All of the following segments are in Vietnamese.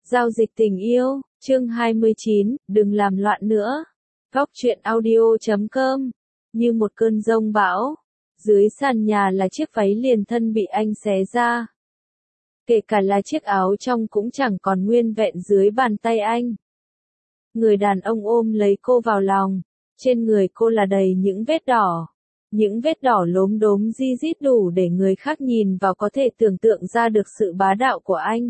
Giao dịch tình yêu, chương 29, đừng làm loạn nữa. Góc truyện audio.com. Như một cơn giông bão, dưới sàn nhà là chiếc váy liền thân bị anh xé ra. Kể cả là chiếc áo trong cũng chẳng còn nguyên vẹn dưới bàn tay anh. Người đàn ông ôm lấy cô vào lòng, trên người cô là đầy những vết đỏ. Những vết đỏ lốm đốm ri rít đủ để người khác nhìn vào có thể tưởng tượng ra được sự bá đạo của anh.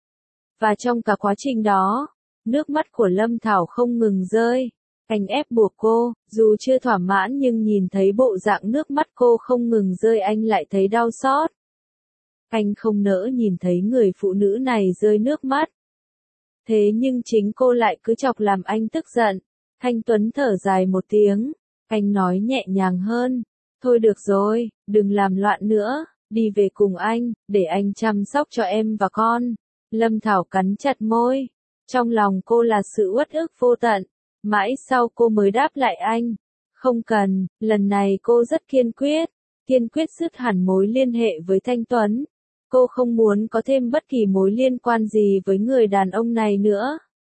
Và trong cả quá trình đó, nước mắt của Lâm Thảo không ngừng rơi. Anh ép buộc cô, dù chưa thỏa mãn nhưng nhìn thấy bộ dạng nước mắt cô không ngừng rơi anh lại thấy đau xót. Anh không nỡ nhìn thấy người phụ nữ này rơi nước mắt. Thế nhưng chính cô lại cứ chọc làm anh tức giận. Thanh Tuấn thở dài một tiếng, anh nói nhẹ nhàng hơn. Thôi được rồi, đừng làm loạn nữa, đi về cùng anh, để anh chăm sóc cho em và con. Lâm Thảo cắn chặt môi. Trong lòng cô là sự uất ức vô tận. Mãi sau cô mới đáp lại anh. Không cần, lần này cô rất kiên quyết dứt hẳn mối liên hệ với Thanh Tuấn. Cô không muốn có thêm bất kỳ mối liên quan gì với người đàn ông này nữa.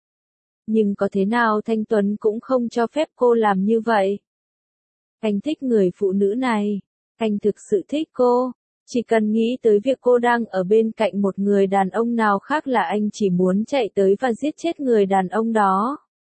Nhưng có thế nào Thanh Tuấn cũng không cho phép cô làm như vậy. Anh thích người phụ nữ này. Anh thực sự thích cô. Chỉ cần nghĩ tới việc cô đang ở bên cạnh một người đàn ông nào khác là anh chỉ muốn chạy tới và giết chết người đàn ông đó.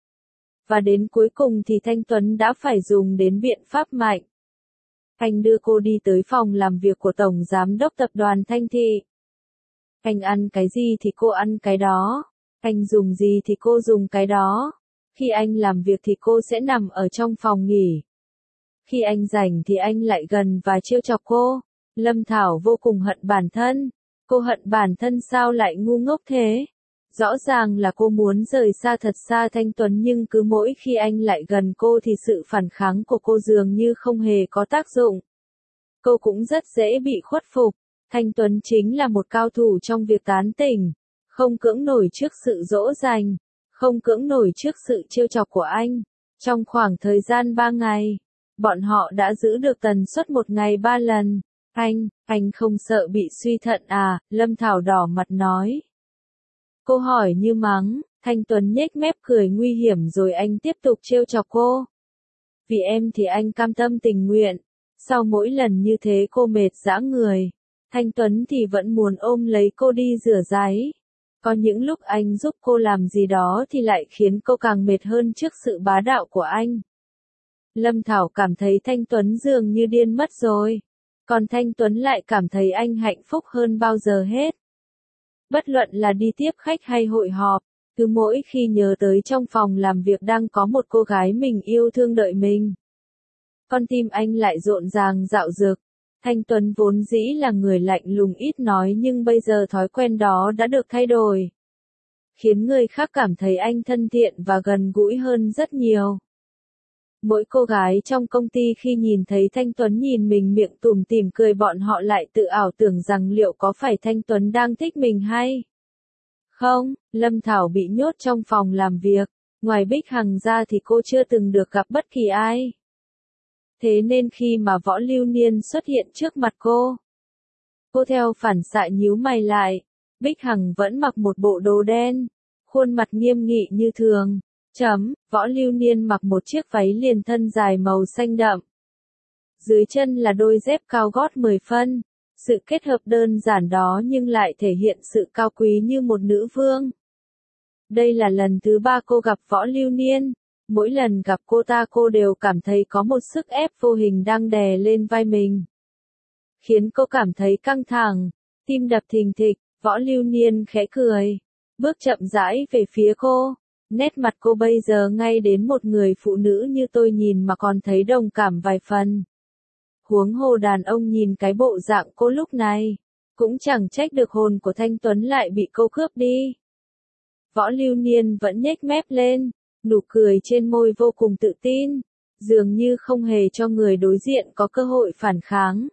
Và đến cuối cùng thì Thanh Tuấn đã phải dùng đến biện pháp mạnh. Anh đưa cô đi tới phòng làm việc của Tổng Giám đốc Tập đoàn Thanh Thị. Anh ăn cái gì thì cô ăn cái đó. Anh dùng gì thì cô dùng cái đó. Khi anh làm việc thì cô sẽ nằm ở trong phòng nghỉ. Khi anh rảnh thì anh lại gần và trêu chọc cô. Lâm Thảo vô cùng hận bản thân. Cô hận bản thân sao lại ngu ngốc thế? Rõ ràng là cô muốn rời xa thật xa Thanh Tuấn nhưng cứ mỗi khi anh lại gần cô thì sự phản kháng của cô dường như không hề có tác dụng. Cô cũng rất dễ bị khuất phục. Thanh Tuấn chính là một cao thủ trong việc tán tỉnh. Không cưỡng nổi trước sự dỗ dành. Không cưỡng nổi trước sự trêu chọc của anh. Trong khoảng thời gian 3 ngày, bọn họ đã giữ được tần suất một ngày 3 lần. Anh không sợ bị suy thận à? Lâm Thảo đỏ mặt nói. Cô hỏi như mắng. Thanh Tuấn nhếch mép cười nguy hiểm rồi anh tiếp tục trêu chọc cô. Vì em thì anh cam tâm tình nguyện. Sau mỗi lần như thế cô mệt rã người. Thanh Tuấn thì vẫn muốn ôm lấy cô đi rửa ráy. Có những lúc anh giúp cô làm gì đó thì lại khiến cô càng mệt hơn trước sự bá đạo của anh. Lâm Thảo cảm thấy Thanh Tuấn dường như điên mất rồi. Còn Thanh Tuấn lại cảm thấy anh hạnh phúc hơn bao giờ hết. Bất luận là đi tiếp khách hay hội họp, cứ mỗi khi nhớ tới trong phòng làm việc đang có một cô gái mình yêu thương đợi mình. Con tim anh lại rộn ràng dạo dực. Thanh Tuấn vốn dĩ là người lạnh lùng ít nói nhưng bây giờ thói quen đó đã được thay đổi. Khiến người khác cảm thấy anh thân thiện và gần gũi hơn rất nhiều. Mỗi cô gái trong công ty khi nhìn thấy Thanh Tuấn nhìn mình miệng tủm tỉm cười bọn họ lại tự ảo tưởng rằng liệu có phải Thanh Tuấn đang thích mình hay không. Lâm Thảo bị nhốt trong phòng làm việc. Ngoài Bích Hằng ra thì cô chưa từng được gặp bất kỳ ai. Thế nên khi mà Võ Lưu Niên xuất hiện trước mặt cô theo phản xạ nhíu mày lại. Bích Hằng vẫn mặc một bộ đồ đen, khuôn mặt nghiêm nghị như thường. Võ Lưu Niên mặc một chiếc váy liền thân dài màu xanh đậm. Dưới chân là đôi dép cao gót 10 phân. Sự kết hợp đơn giản đó nhưng lại thể hiện sự cao quý như một nữ vương. Đây là lần thứ 3 cô gặp Võ Lưu Niên. Mỗi lần gặp cô ta cô đều cảm thấy có một sức ép vô hình đang đè lên vai mình. Khiến cô cảm thấy căng thẳng, tim đập thình thịch. Võ Lưu Niên khẽ cười, bước chậm rãi về phía cô. Nét mặt cô bây giờ ngay đến một người phụ nữ như tôi nhìn mà còn thấy đồng cảm vài phần. Huống hồ đàn ông nhìn cái bộ dạng cô lúc này, cũng chẳng trách được hồn của Thanh Tuấn lại bị cô cướp đi. Võ Lưu Niên vẫn nhếch mép lên, nụ cười trên môi vô cùng tự tin, dường như không hề cho người đối diện có cơ hội phản kháng.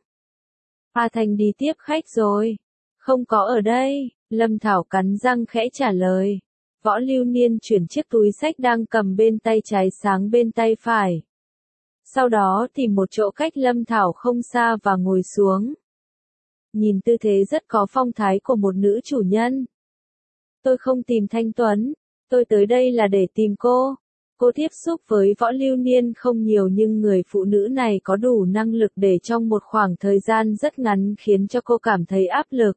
A Thành đi tiếp khách rồi. Không có ở đây, Lâm Thảo cắn răng khẽ trả lời. Võ Lưu Niên chuyển chiếc túi xách đang cầm bên tay trái sang bên tay phải. Sau đó tìm một chỗ cách Lâm Thảo không xa và ngồi xuống. Nhìn tư thế rất có phong thái của một nữ chủ nhân. Tôi không tìm Thanh Tuấn, tôi tới đây là để tìm cô. Cô tiếp xúc với Võ Lưu Niên không nhiều nhưng người phụ nữ này có đủ năng lực để trong một khoảng thời gian rất ngắn khiến cho cô cảm thấy áp lực.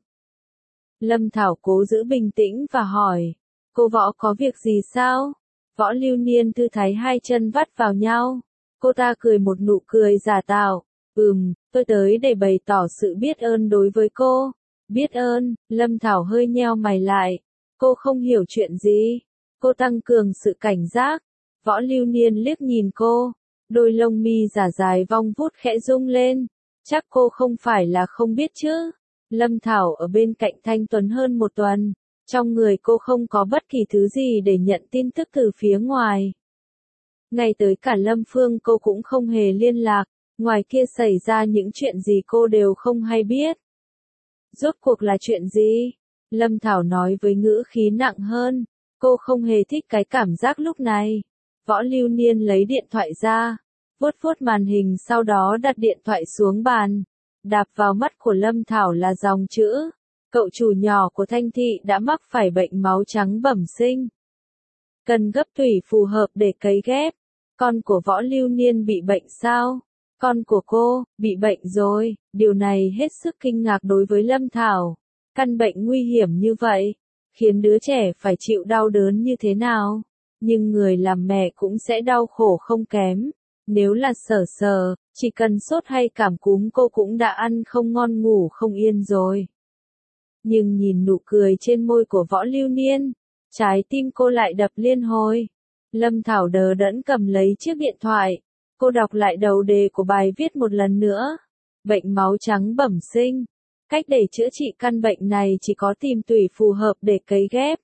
Lâm Thảo cố giữ bình tĩnh và hỏi, cô Võ có việc gì sao? Võ Lưu Niên thư thái hai chân vắt vào nhau. Cô ta cười một nụ cười giả tạo. Tôi tới để bày tỏ sự biết ơn đối với cô. Biết ơn, Lâm Thảo hơi nheo mày lại. Cô không hiểu chuyện gì. Cô tăng cường sự cảnh giác. Võ Lưu Niên liếc nhìn cô. Đôi lông mi giả dài vong vút khẽ rung lên. Chắc cô không phải là không biết chứ. Lâm Thảo ở bên cạnh Thanh Tuấn hơn một tuần. Trong người cô không có bất kỳ thứ gì để nhận tin tức từ phía ngoài. Ngay tới cả Lâm Phương cô cũng không hề liên lạc. Ngoài kia xảy ra những chuyện gì cô đều không hay biết. Rốt cuộc là chuyện gì? Lâm Thảo nói với ngữ khí nặng hơn. Cô không hề thích cái cảm giác lúc này. Võ Lưu Niên lấy điện thoại ra. Vuốt vuốt màn hình sau đó đặt điện thoại xuống bàn. Đạp vào mắt của Lâm Thảo là dòng chữ. Cậu chủ nhỏ của Thanh Thị đã mắc phải bệnh máu trắng bẩm sinh. Cần gấp tủy phù hợp để cấy ghép. Con của Võ Lưu Niên bị bệnh sao? Con của cô, bị bệnh rồi. Điều này hết sức kinh ngạc đối với Lâm Thảo. Căn bệnh nguy hiểm như vậy, khiến đứa trẻ phải chịu đau đớn như thế nào? Nhưng người làm mẹ cũng sẽ đau khổ không kém. Nếu là Sở Sở, chỉ cần sốt hay cảm cúm cô cũng đã ăn không ngon ngủ không yên rồi. Nhưng nhìn nụ cười trên môi của Võ Lưu Niên, trái tim cô lại đập liên hồi. Lâm Thảo đờ đẫn cầm lấy chiếc điện thoại. Cô đọc lại đầu đề của bài viết một lần nữa. Bệnh máu trắng bẩm sinh. Cách để chữa trị căn bệnh này chỉ có tìm tủy phù hợp để cấy ghép.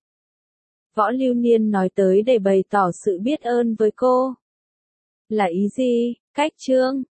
Võ Lưu Niên nói tới để bày tỏ sự biết ơn với cô. Là ý gì? Cách chương